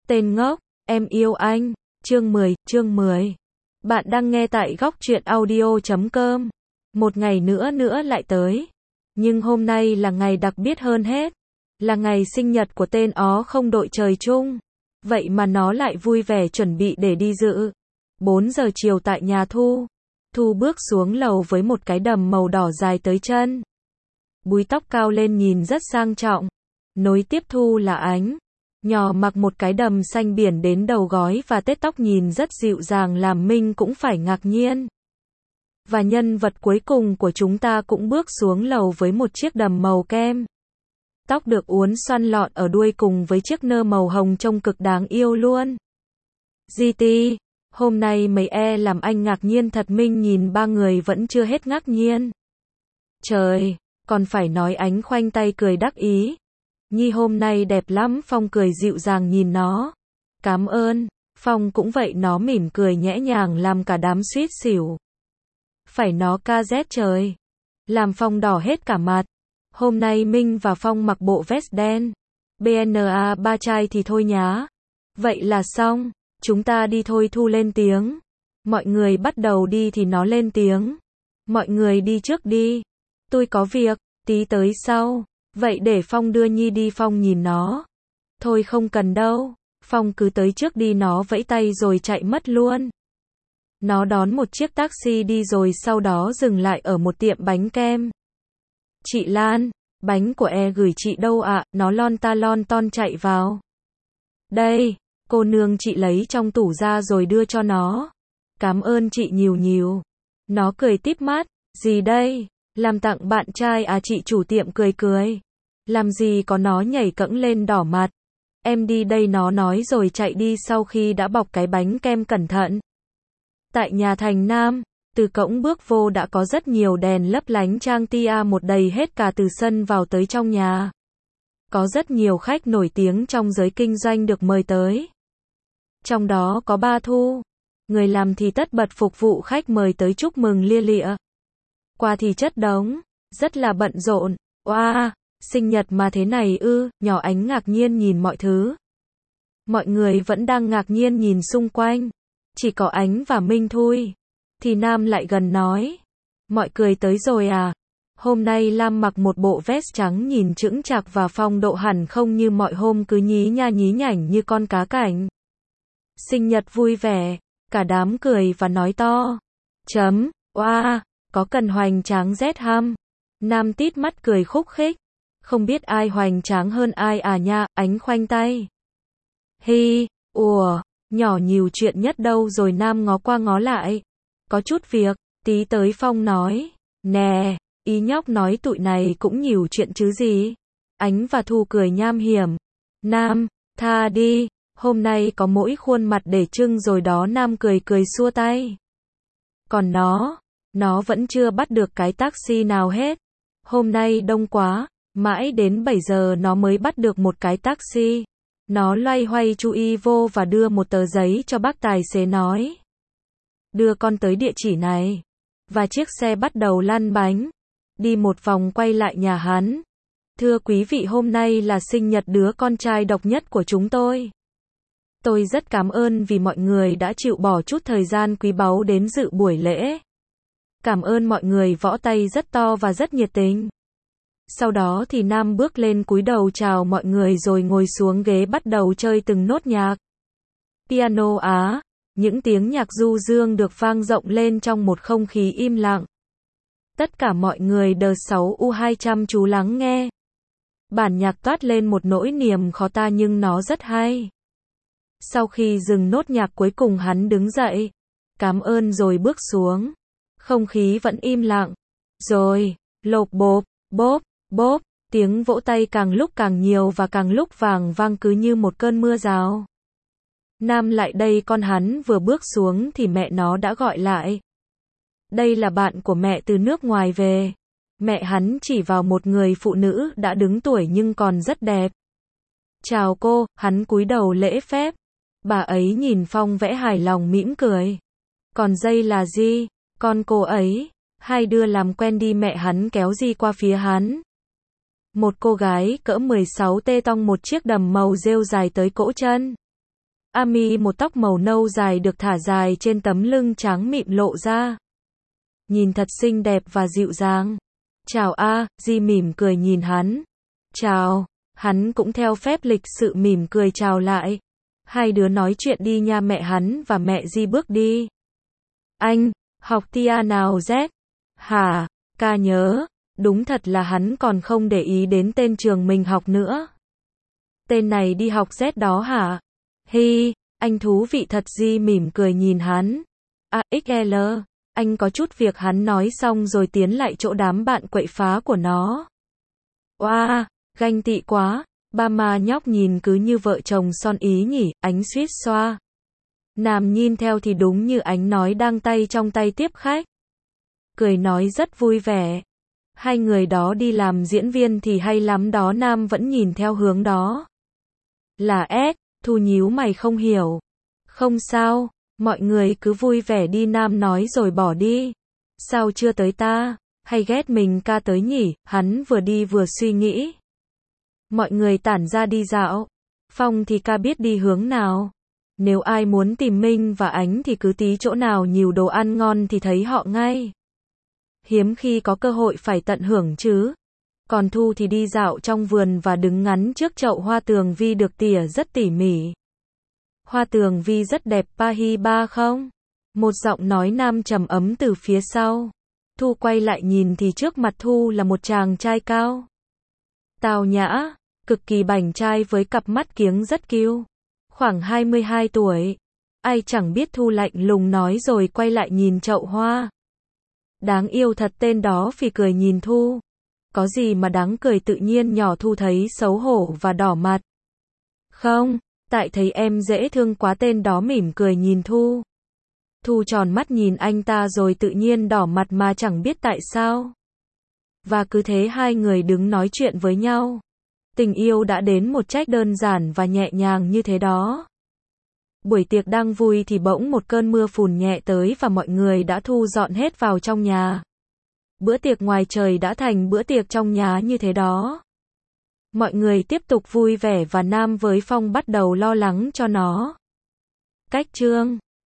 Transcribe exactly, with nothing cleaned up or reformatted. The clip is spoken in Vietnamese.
Tên ngốc, em yêu anh. Chương mười, chương mười. Bạn đang nghe tại góc truyện audio chấm com. Một ngày nữa nữa lại tới. Nhưng hôm nay là ngày đặc biệt hơn hết. Là ngày sinh nhật của tên ó không đội trời chung. Vậy mà nó lại vui vẻ chuẩn bị để đi dự. bốn giờ chiều tại nhà Thu. Thu bước xuống lầu với một cái đầm màu đỏ dài tới chân. Búi tóc cao lên nhìn rất sang trọng. Nối tiếp Thu là Ánh. Nhỏ mặc một cái đầm xanh biển đến đầu gối và tết tóc nhìn rất dịu dàng làm Minh cũng phải ngạc nhiên. Và nhân vật cuối cùng của chúng ta cũng bước xuống lầu với một chiếc đầm màu kem. Tóc được uốn xoăn lọn ở đuôi cùng với chiếc nơ màu hồng trông cực đáng yêu luôn. giê tê, hôm nay mấy e làm anh ngạc nhiên thật. Minh nhìn ba người vẫn chưa hết ngạc nhiên. Trời, còn phải nói. Ánh khoanh tay cười đắc ý. Nhi hôm nay đẹp lắm. Phong cười dịu dàng nhìn nó. Cảm ơn. Phong cũng vậy. Nó mỉm cười nhẹ nhàng làm cả đám suýt xỉu. Phải nó ca rét trời. Làm Phong đỏ hết cả mặt. Hôm nay Minh và Phong mặc bộ vest đen. bê en a ba trai thì thôi nhá. Vậy là xong. Chúng ta đi thôi. Thu lên tiếng. Mọi người bắt đầu đi thì nó lên tiếng. Mọi người đi trước đi. Tôi có việc. Tí tới sau. Vậy để Phong đưa Nhi đi. Phong nhìn nó. Thôi không cần đâu. Phong cứ tới trước đi. Nó vẫy tay rồi chạy mất luôn. Nó đón một chiếc taxi đi rồi sau đó dừng lại ở một tiệm bánh kem. Chị Lan, bánh của e gửi chị đâu ạ? À? Nó lon ta lon ton chạy vào. Đây, cô nương chị lấy trong tủ ra rồi đưa cho nó. Cảm ơn chị nhiều nhiều. Nó cười tít mắt. Gì đây? Làm tặng bạn trai à? Chị chủ tiệm cười cười. Làm gì có. Nó nhảy cẫng lên đỏ mặt. Em đi đây. Nó nói rồi chạy đi sau khi đã bọc cái bánh kem cẩn thận. Tại nhà Thành Nam, từ cổng bước vô đã có rất nhiều đèn lấp lánh trang tia một đầy hết cả từ sân vào tới trong nhà. Có rất nhiều khách nổi tiếng trong giới kinh doanh được mời tới. Trong đó có ba Thu. Người làm thì tất bật phục vụ khách mời tới chúc mừng lia lịa. Quà thì chất đống, rất là bận rộn. Oa, sinh nhật mà thế này ư? Nhỏ Ánh ngạc nhiên nhìn mọi thứ. Mọi người vẫn đang ngạc nhiên nhìn xung quanh. Chỉ có Ánh và Minh thôi. Thì Nam lại gần nói. Mọi cười tới rồi à? Hôm nay Lam mặc một bộ vest trắng nhìn chững chạc và phong độ hẳn không như mọi hôm cứ nhí nha nhí nhảnh như con cá cảnh. Sinh nhật vui vẻ. Cả đám cười và nói to. Chấm, oa, có cần hoành tráng rét ham? Nam tít mắt cười khúc khích. Không biết ai hoành tráng hơn ai à nha. Ánh khoanh tay. Hi, ùa. Nhỏ nhiều chuyện nhất đâu rồi. Nam ngó qua ngó lại. Có chút việc. Tí tới. Phong nói. Nè, ý nhóc nói tụi này cũng nhiều chuyện chứ gì. Ánh và Thu cười nham hiểm. Nam, tha đi. Hôm nay có mỗi khuôn mặt để trưng rồi đó. Nam cười cười xua tay. Còn nó, nó vẫn chưa bắt được cái taxi nào hết. Hôm nay đông quá, mãi đến bảy giờ nó mới bắt được một cái taxi. Nó loay hoay chui vô và đưa một tờ giấy cho bác tài xế nói. Đưa con tới địa chỉ này. Và chiếc xe bắt đầu lăn bánh. Đi một vòng quay lại nhà hắn. Thưa quý vị, hôm nay là sinh nhật đứa con trai độc nhất của chúng tôi. Tôi rất cảm ơn vì mọi người đã chịu bỏ chút thời gian quý báu đến dự buổi lễ. Cảm ơn mọi người vỗ tay rất to và rất nhiệt tình. Sau đó thì Nam bước lên cúi đầu chào mọi người rồi ngồi xuống ghế bắt đầu chơi từng nốt nhạc. Piano Á, những tiếng nhạc du dương được vang rộng lên trong một không khí im lặng. Tất cả mọi người đờ sáu u hai chăm chú lắng nghe. Bản nhạc toát lên một nỗi niềm khó tả nhưng nó rất hay. Sau khi dừng nốt nhạc cuối cùng hắn đứng dậy. Cảm ơn rồi bước xuống. Không khí vẫn im lặng. Rồi, lộp bộp, bốp, bốp, tiếng vỗ tay càng lúc càng nhiều và càng lúc vàng vang cứ như một cơn mưa rào. Nam lại đây. Con hắn vừa bước xuống thì mẹ nó đã gọi lại. Đây là bạn của mẹ từ nước ngoài về. Mẹ hắn chỉ vào một người phụ nữ đã đứng tuổi nhưng còn rất đẹp. Chào cô. Hắn cúi đầu lễ phép. Bà ấy nhìn Phong vẽ hài lòng mỉm cười. Còn dây là gì? Con cô ấy. Hai đứa làm quen đi. Mẹ hắn kéo Di qua phía hắn. Một cô gái cỡ mười sáu tê tong một chiếc đầm màu rêu dài tới cổ chân. A-mi một tóc màu nâu dài được thả dài trên tấm lưng trắng mịn lộ ra. Nhìn thật xinh đẹp và dịu dàng. Chào A, Di mỉm cười nhìn hắn. Chào, hắn cũng theo phép lịch sự mỉm cười chào lại. Hai đứa nói chuyện đi nha, mẹ hắn và mẹ Di bước đi. Anh, học tia nào Z? Hả, ca nhớ, đúng thật là hắn còn không để ý đến tên trường mình học nữa. Tên này đi học Z đó hả? Hi, anh thú vị thật. Di mỉm cười nhìn hắn. A ích lờ, anh có chút việc. Hắn nói xong rồi tiến lại chỗ đám bạn quậy phá của nó. Oa, ganh tị quá, ba ma nhóc nhìn cứ như vợ chồng son ý nhỉ, ánh suýt xoa. Nam nhìn theo thì đúng như ánh nói, đang tay trong tay tiếp khách. Cười nói rất vui vẻ. Hai người đó đi làm diễn viên thì hay lắm đó. Nam vẫn nhìn theo hướng đó. Là S, Thu nhíu mày không hiểu. Không sao, mọi người cứ vui vẻ đi, Nam nói rồi bỏ đi. Sao chưa tới ta? Hay ghét mình ca tới nhỉ? Hắn vừa đi vừa suy nghĩ. Mọi người tản ra đi dạo. Phong thì ca biết đi hướng nào. Nếu ai muốn tìm Minh và Ánh thì cứ tí chỗ nào nhiều đồ ăn ngon thì thấy họ ngay. Hiếm khi có cơ hội phải tận hưởng chứ. Còn Thu thì đi dạo trong vườn và đứng ngắn trước chậu hoa tường vi được tỉa rất tỉ mỉ. Hoa tường vi rất đẹp, pa hi ba không? Một giọng nói nam trầm ấm từ phía sau. Thu quay lại nhìn thì trước mặt Thu là một chàng trai cao. Tào nhã, cực kỳ bảnh trai với cặp mắt kiếng rất kiêu. Khoảng hai mươi hai tuổi. Ai chẳng biết. Thu lạnh lùng nói rồi quay lại nhìn chậu hoa. Đáng yêu thật, tên đó phì cười nhìn Thu. Có gì mà đáng cười, tự nhiên nhỏ Thu thấy xấu hổ và đỏ mặt. Không, tại thấy em dễ thương quá. Tên đó mỉm cười nhìn Thu. Thu tròn mắt nhìn anh ta rồi tự nhiên đỏ mặt mà chẳng biết tại sao. Và cứ thế hai người đứng nói chuyện với nhau. Tình yêu đã đến một cách đơn giản và nhẹ nhàng như thế đó. Buổi tiệc đang vui thì bỗng một cơn mưa phùn nhẹ tới và mọi người đã thu dọn hết vào trong nhà. Bữa tiệc ngoài trời đã thành bữa tiệc trong nhà như thế đó. Mọi người tiếp tục vui vẻ và Nam với Phong bắt đầu lo lắng cho nó. Cách chương